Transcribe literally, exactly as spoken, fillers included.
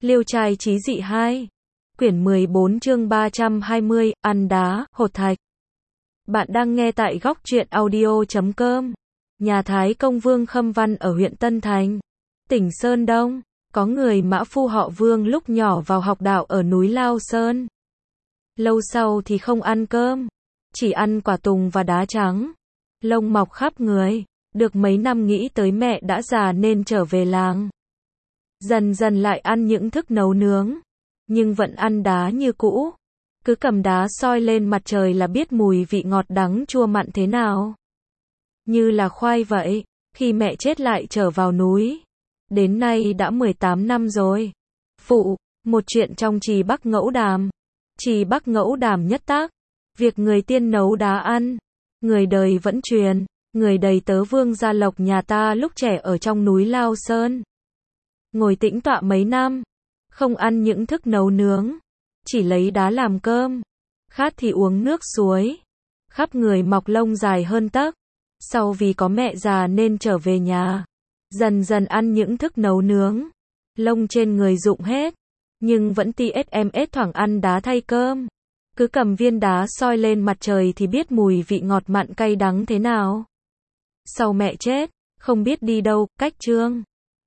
Liêu trai chí dị hai. Quyển mười bốn chương ba trăm hai mươi, ăn đá, hột thạch. Bạn đang nghe tại góc truyện audio chấm com. Nhà Thái Công Vương Khâm Văn ở huyện Tân Thành, tỉnh Sơn Đông. Có người mã phu họ Vương lúc nhỏ vào học đạo ở núi Lao Sơn. Lâu sau thì không ăn cơm, chỉ ăn quả tùng và đá trắng. Lông mọc khắp người. Được mấy năm nghĩ tới mẹ đã già nên trở về làng. Dần dần lại ăn những thức nấu nướng, nhưng vẫn ăn đá như cũ. Cứ cầm đá soi lên mặt trời là biết mùi vị ngọt đắng chua mặn thế nào. Như là khoai vậy. Khi mẹ chết lại trở vào núi. Đến nay đã mười tám năm rồi. Phụ, một chuyện trong Trì Bắc Ngẫu Đàm. Trì Bắc Ngẫu Đàm nhất tác. Việc người tiên nấu đá ăn. Người đời vẫn truyền. Người đầy tớ Vương Gia Lộc nhà ta lúc trẻ ở trong núi Lao Sơn. Ngồi tĩnh tọa mấy năm. Không ăn những thức nấu nướng. Chỉ lấy đá làm cơm. Khát thì uống nước suối. Khắp người mọc lông dài hơn tấc. Sau vì có mẹ già nên trở về nhà. Dần dần ăn những thức nấu nướng. Lông trên người rụng hết. Nhưng vẫn ti ét em ét thoảng ăn đá thay cơm. Cứ cầm viên đá soi lên mặt trời thì biết mùi vị ngọt mặn cay đắng thế nào. Sau mẹ chết, không biết đi đâu, cách Trương